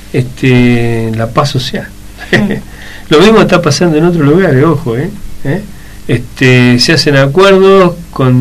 Speaker 3: este, la paz social. Mm. Lo mismo está pasando en otros lugares, ojo, ¿eh? ¿Eh? Este, se hacen acuerdos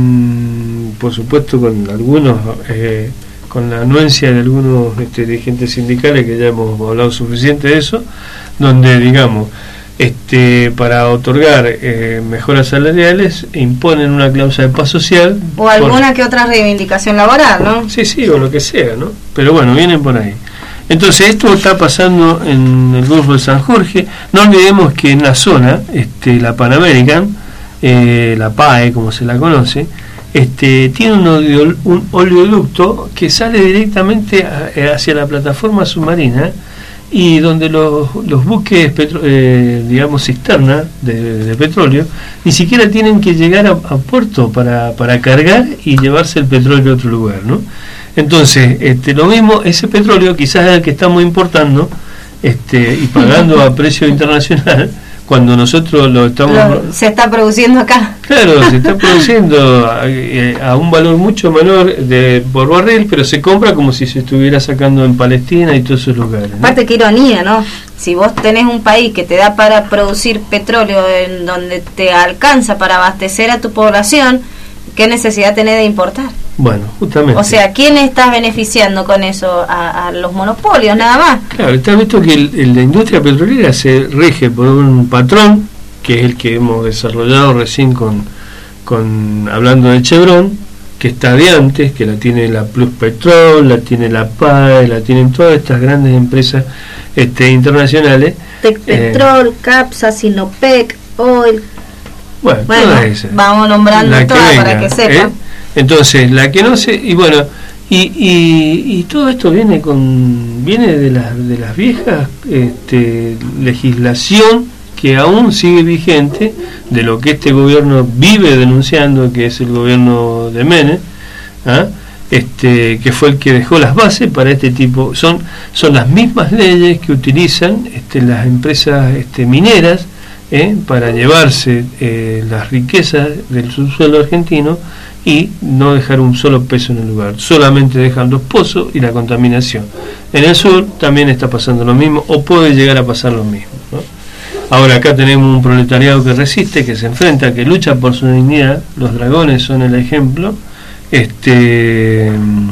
Speaker 3: con, por supuesto, con algunos, eh, con la anuencia de algunos este, dirigentes sindicales, que ya hemos hablado suficiente de eso, donde, digamos, este, para otorgar eh, mejoras salariales imponen una cláusula de paz social
Speaker 2: o alguna
Speaker 3: por,
Speaker 2: que otra reivindicación laboral, ¿no?
Speaker 3: Sí, sí, o lo que sea, ¿no? Pero bueno, vienen por ahí. Entonces esto está pasando en el Golfo de San Jorge. No olvidemos que en la zona, este, la Pan American, eh, la P A E como se la conoce, este, tiene un, oleo, un oleoducto que sale directamente a, hacia la plataforma submarina, y donde los, los buques petro, eh, digamos cisterna de, de petróleo ni siquiera tienen que llegar a, a puerto para, para cargar y llevarse el petróleo a otro lugar, ¿no? Entonces, este, lo mismo, ese petróleo quizás es el que estamos importando este, y pagando a precio internacional, cuando nosotros lo estamos...
Speaker 2: Lo, se está produciendo acá.
Speaker 3: Claro, se está produciendo a, a un valor mucho menor de, por barril, pero se compra como si se estuviera sacando en Palestina y todos esos lugares, ¿no?
Speaker 2: Aparte, qué ironía, ¿no? Si vos tenés un país que te da para producir petróleo, en donde te alcanza para abastecer a tu población, ¿qué necesidad tenés de importar?
Speaker 3: Bueno, justamente.
Speaker 2: O sea, ¿quién estás beneficiando con eso? A, a los monopolios, nada más.
Speaker 3: Claro, está visto que el, el, la industria petrolera se rige por un patrón, que es el que hemos desarrollado recién con, con hablando de Chevron, que está de antes, que la tiene la Plus Petrol, la tiene la P A E, la tienen todas estas grandes empresas este, internacionales.
Speaker 2: Tecpetrol, eh, Capsa, Sinopec, Oil.
Speaker 3: Bueno,
Speaker 2: bueno
Speaker 3: todas esas.
Speaker 2: Vamos nombrando todas para que sepan.
Speaker 3: ¿eh? Entonces, la que no se... Y bueno, y, y, y todo esto viene con viene de las de las viejas este, legislación que aún sigue vigente, de lo que este gobierno vive denunciando, que es el gobierno de Menem, ¿ah? este, que fue el que dejó las bases para este tipo. Son, son las mismas leyes que utilizan este, las empresas este, mineras, ¿eh? para llevarse eh, las riquezas del subsuelo argentino y no dejar un solo peso en el lugar, solamente dejan los pozos y la contaminación. En el sur también está pasando lo mismo, o puede llegar a pasar lo mismo, ¿no? Ahora acá tenemos un proletariado que resiste, que se enfrenta, que lucha por su dignidad. Los dragones son el ejemplo. Este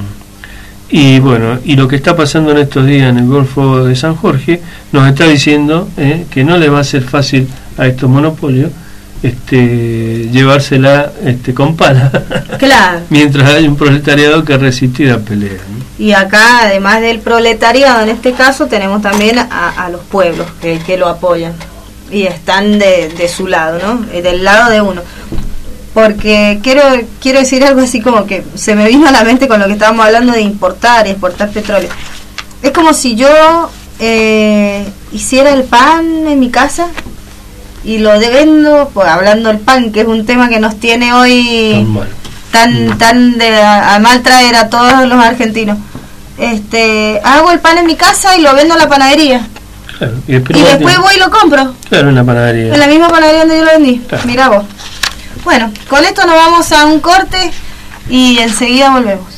Speaker 3: y bueno, y lo que está pasando en estos días en el Golfo de San Jorge nos está diciendo eh, que no le va a ser fácil a estos monopolios este llevársela este con pala,
Speaker 2: claro,
Speaker 3: mientras hay un proletariado que resiste y da pelea, ¿no?
Speaker 2: Y acá, además del proletariado, en este caso tenemos también a, a los pueblos que, que lo apoyan y están de, de su lado, ¿no? Del lado de uno. Porque quiero quiero decir algo así como que se me vino a la mente con lo que estábamos hablando de importar y exportar petróleo. Es como si yo eh, hiciera el pan en mi casa y lo vendo, pues hablando del pan, que es un tema que nos tiene hoy
Speaker 3: tan mal,
Speaker 2: tan, mm. tan de a, a mal traer a todos los argentinos. Este, hago el pan en mi casa y lo vendo en la panadería.
Speaker 3: Claro, y después,
Speaker 2: y después voy y lo compro.
Speaker 3: Claro, en la panadería.
Speaker 2: En la misma panadería donde yo lo vendí. Claro. Mirá vos. Bueno, con esto nos vamos a un corte y enseguida volvemos.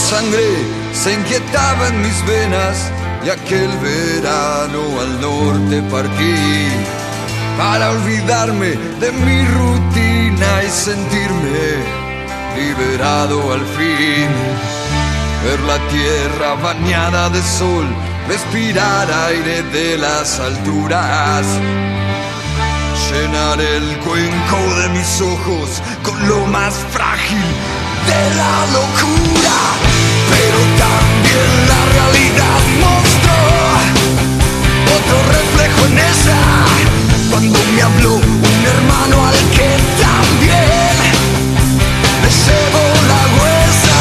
Speaker 4: sangre se inquietaba en mis venas y aquel verano al norte partí para olvidarme de mi rutina y sentirme liberado al fin. Ver la tierra bañada de sol, respirar aire de las alturas, llenar el cuenco de mis ojos con lo más frágil de la locura. Pero también la realidad mostró otro reflejo en esa, cuando me habló un hermano al que también le llevo la huesa.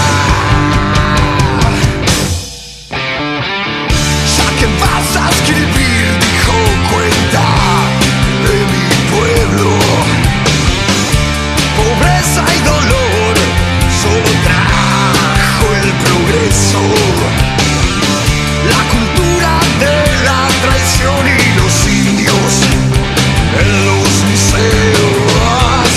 Speaker 4: Ya que vas a escribir, dijo, cuenta de mi pueblo. Pobreza y dolor solo trajo el progreso, la cultura de la traición y los indios en los museos.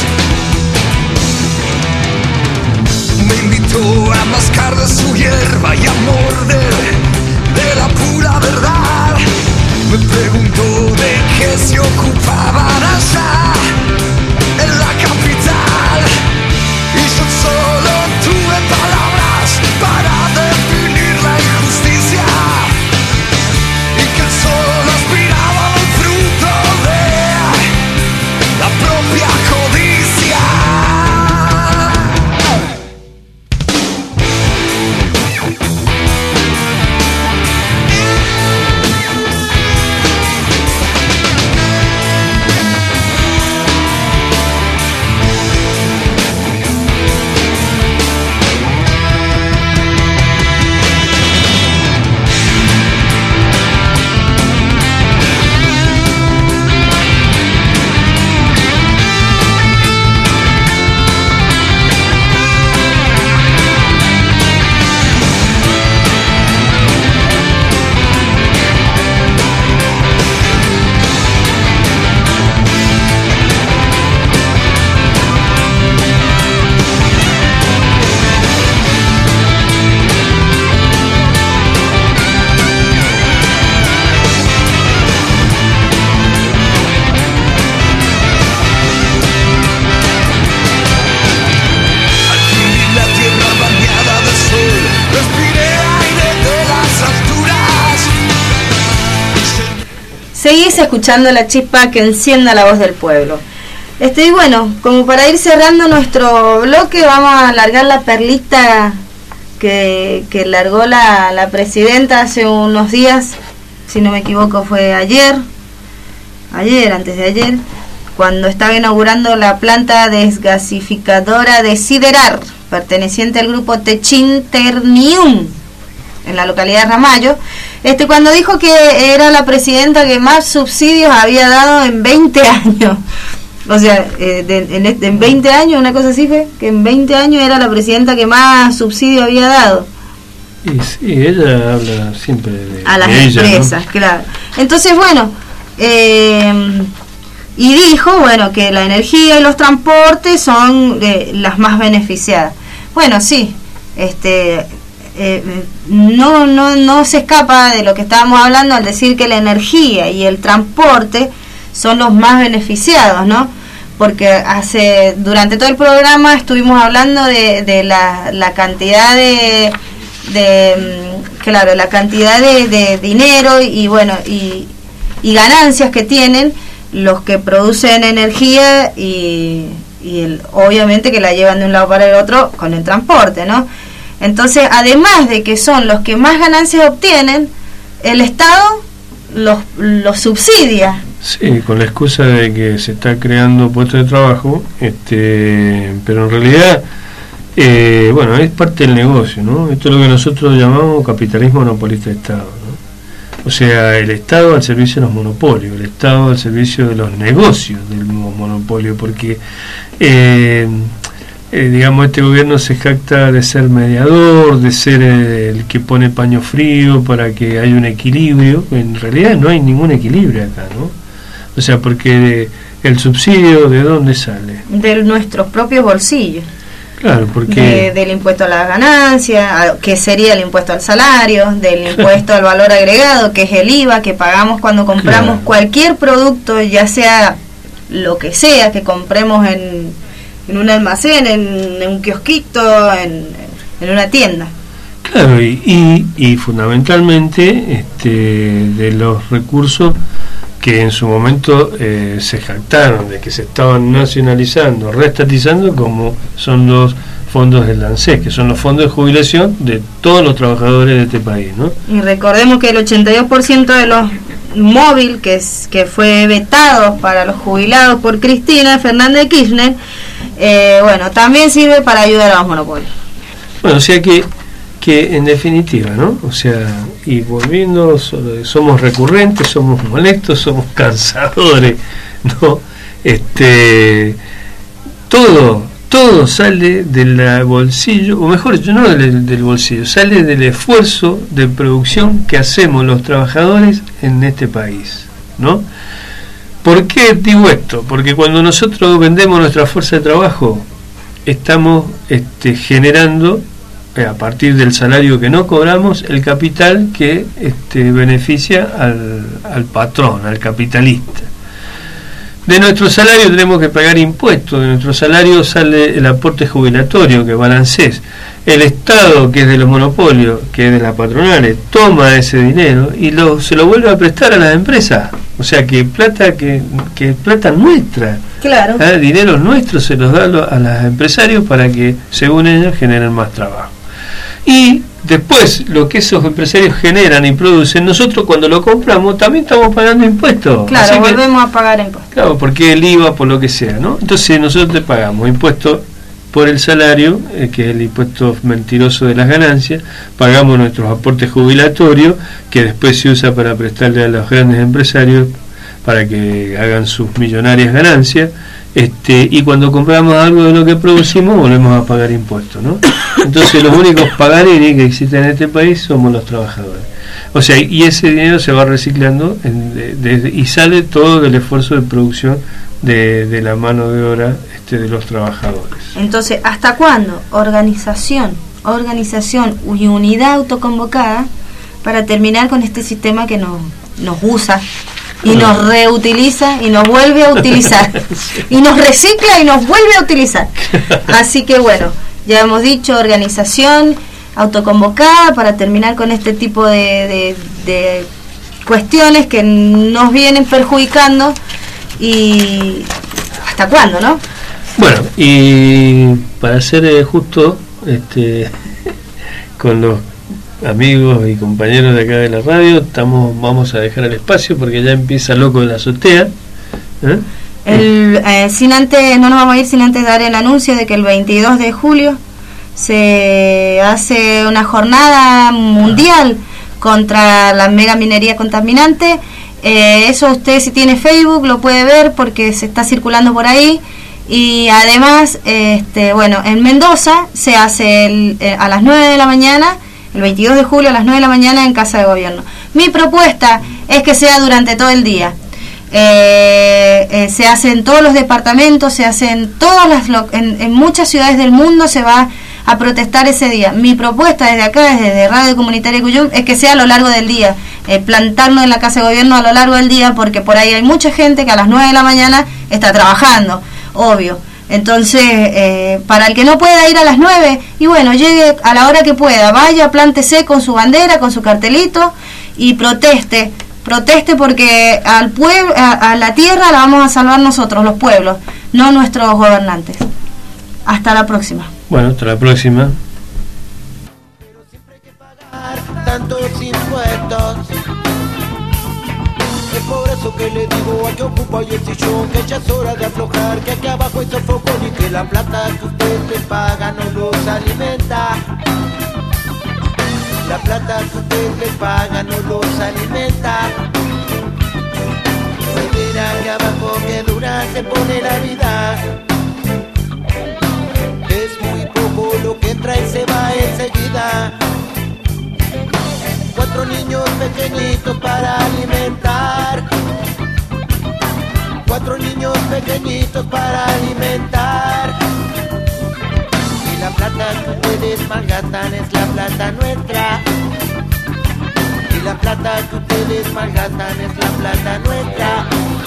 Speaker 4: Me invitó a mascar de su hierba y a morder de la pura verdad. Me preguntó de qué se ocupaban allá en la capital, y yo solo tuve palabras para definir la injusticia, y que solo aspiraba al fruto de la propia codicia.
Speaker 2: Seguís escuchando La Chispa que encienda la voz del pueblo. Este, y bueno, como para ir cerrando nuestro bloque, vamos a largar la perlita que, que largó la, la presidenta hace unos días, si no me equivoco fue ayer, ayer, antes de ayer, cuando estaba inaugurando la planta desgasificadora de Siderar, perteneciente al grupo Techinternium, en la localidad de Ramallo, este, cuando dijo que era la presidenta que más subsidios había dado en veinte años. O sea, eh, de, en, en veinte años, una cosa así fue, que en veinte años era la presidenta que más subsidio había dado.
Speaker 3: Y sí, ella habla siempre de,
Speaker 2: a las
Speaker 3: de
Speaker 2: empresas,
Speaker 3: ella, ¿no?
Speaker 2: Claro. Entonces, bueno, eh, y dijo, bueno, que la energía y los transportes son eh, las más beneficiadas. Bueno, sí, este... Eh, no, no, no se escapa de lo que estábamos hablando al decir que la energía y el transporte son los más beneficiados, ¿no? Porque hace durante todo el programa estuvimos hablando de, de la, la cantidad de, de claro, la cantidad de, de dinero y bueno y, y ganancias que tienen los que producen energía y, y el, obviamente que la llevan de un lado para el otro con el transporte, ¿no? Entonces, además de que son los que más ganancias obtienen, el Estado los, los subsidia.
Speaker 3: Sí, con la excusa de que se está creando puestos de trabajo, este, pero en realidad, eh, bueno, es parte del negocio, ¿no? Esto es lo que nosotros llamamos capitalismo monopolista de Estado, ¿no? O sea, el Estado al servicio de los monopolios, el Estado al servicio de los negocios del monopolio, porque... Eh, Eh, digamos, este gobierno se jacta de ser mediador, de ser eh, el que pone paño frío para que haya un equilibrio. En realidad no hay ningún equilibrio acá, ¿no? O sea, porque el subsidio, ¿de dónde sale?
Speaker 2: De nuestros propios bolsillos.
Speaker 3: Claro, porque
Speaker 2: de, del impuesto a las ganancias, que sería el impuesto al salario, del impuesto al valor agregado, que es el I V A que pagamos cuando compramos
Speaker 3: claro.
Speaker 2: cualquier producto, ya sea lo que sea que compremos en, en un almacén, en, en un kiosquito, en, en una tienda.
Speaker 3: Claro, y, y, y fundamentalmente este, de los recursos que en su momento eh, se jactaron de que se estaban nacionalizando, reestatizando, como son los fondos del ANSES, que son los fondos de jubilación de todos los trabajadores de este país, ¿no?
Speaker 2: Y recordemos que el ochenta y dos por ciento de los móvil que, es, que fue vetado para los jubilados por Cristina Fernández de Kirchner, eh, bueno, también sirve para ayudar a los monopolios.
Speaker 3: Bueno, o sea que que en definitiva, ¿no? O sea, y volviendo, somos recurrentes, somos molestos, somos cansadores, ¿no? Este, todo, todo sale del bolsillo, o mejor dicho, no del, del bolsillo, sale del esfuerzo de producción que hacemos los trabajadores en este país, ¿no? ¿Por qué digo esto? Porque cuando nosotros vendemos nuestra fuerza de trabajo, estamos este, generando, a partir del salario que no cobramos, el capital que este, beneficia al, al patrón, al capitalista. De nuestro salario tenemos que pagar impuestos, de nuestro salario sale el aporte jubilatorio que balancees. El Estado, que es de los monopolios, que es de las patronales, toma ese dinero y lo, se lo vuelve a prestar a las empresas. O sea que plata que, que plata nuestra.
Speaker 2: Claro.
Speaker 3: ¿Eh? Dinero nuestro se los da a los empresarios para que, según ellos, generen más trabajo. Y después lo que esos empresarios generan y producen, nosotros cuando lo compramos también estamos pagando impuestos.
Speaker 2: Claro,
Speaker 3: Así
Speaker 2: volvemos
Speaker 3: que,
Speaker 2: a pagar impuestos.
Speaker 3: Claro, porque el I V A, por lo que sea, ¿no? Entonces nosotros te pagamos impuestos por el salario, eh, que es el impuesto mentiroso de las ganancias, pagamos nuestros aportes jubilatorios, que después se usa para prestarle a los grandes empresarios para que hagan sus millonarias ganancias. Este, y cuando compramos algo de lo que producimos volvemos a pagar impuestos, ¿no? Entonces los únicos pagareros que existen en este país somos los trabajadores. O sea, y ese dinero se va reciclando en, de, de, y sale todo del esfuerzo de producción de, de la mano de obra este, de los trabajadores.
Speaker 2: Entonces, ¿hasta cuándo? Organización, organización y unidad autoconvocada para terminar con este sistema que nos, nos usa y nos reutiliza y nos vuelve a utilizar y nos recicla y nos vuelve a utilizar. Así que bueno, ya hemos dicho, organización autoconvocada para terminar con este tipo de, de, de cuestiones que nos vienen perjudicando. Y ¿hasta cuándo, no?
Speaker 3: Bueno, y para ser eh, justo este, con los amigos y compañeros de acá de la radio, estamos vamos a dejar el espacio porque ya empieza Loco en la Azotea. ¿Eh?
Speaker 2: El, eh, sin antes, no nos vamos a ir sin antes dar el anuncio de que el veintidós de julio se hace una jornada mundial contra la mega minería contaminante. Eh, eso usted, si tiene Facebook, lo puede ver porque se está circulando por ahí. Y además, este, bueno, en Mendoza se hace el, eh, a las nueve de la mañana, el veintidós de julio a las nueve de la mañana en Casa de Gobierno. Mi propuesta es que sea durante todo el día. Eh, eh, se hace en todos los departamentos, se hace en todas las en, en muchas ciudades del mundo se va a protestar ese día. Mi propuesta desde acá, desde Radio Comunitaria Cuyum, es que sea a lo largo del día, eh, plantarnos en la Casa de Gobierno a lo largo del día, porque por ahí hay mucha gente que a las nueve de la mañana está trabajando, obvio. Entonces, eh, para el que no pueda ir a las nueve, y bueno, llegue a la hora que pueda, vaya, plántese con su bandera, con su cartelito y proteste. Proteste porque al pueblo, a, a la tierra la vamos a salvar nosotros, los pueblos, no nuestros gobernantes. Hasta la próxima.
Speaker 3: Bueno, hasta la próxima.
Speaker 1: Pero siempre hay que pagar tantos impuestos. Es por eso que le digo a que ocupa y el sillón, que ya es hora de aflojar, que aquí abajo hay sofocón y que la plata que usted le paga no los alimenta. La plata que usted le paga no los alimenta. Se verá que abajo que dura se pone la vida. Es muy poco lo que entra y se va enseguida. Cuatro niños pequeñitos para alimentar. Cuatro niños pequeñitos para alimentar. Y
Speaker 6: plata que ustedes malgastan es la plata nuestra. Y la plata que ustedes malgastan es la plata nuestra.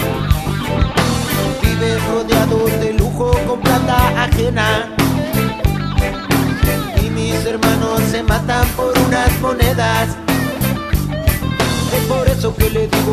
Speaker 6: Viven rodeados de lujo con plata ajena. Y mis hermanos se matan por unas monedas. Es por eso que le digo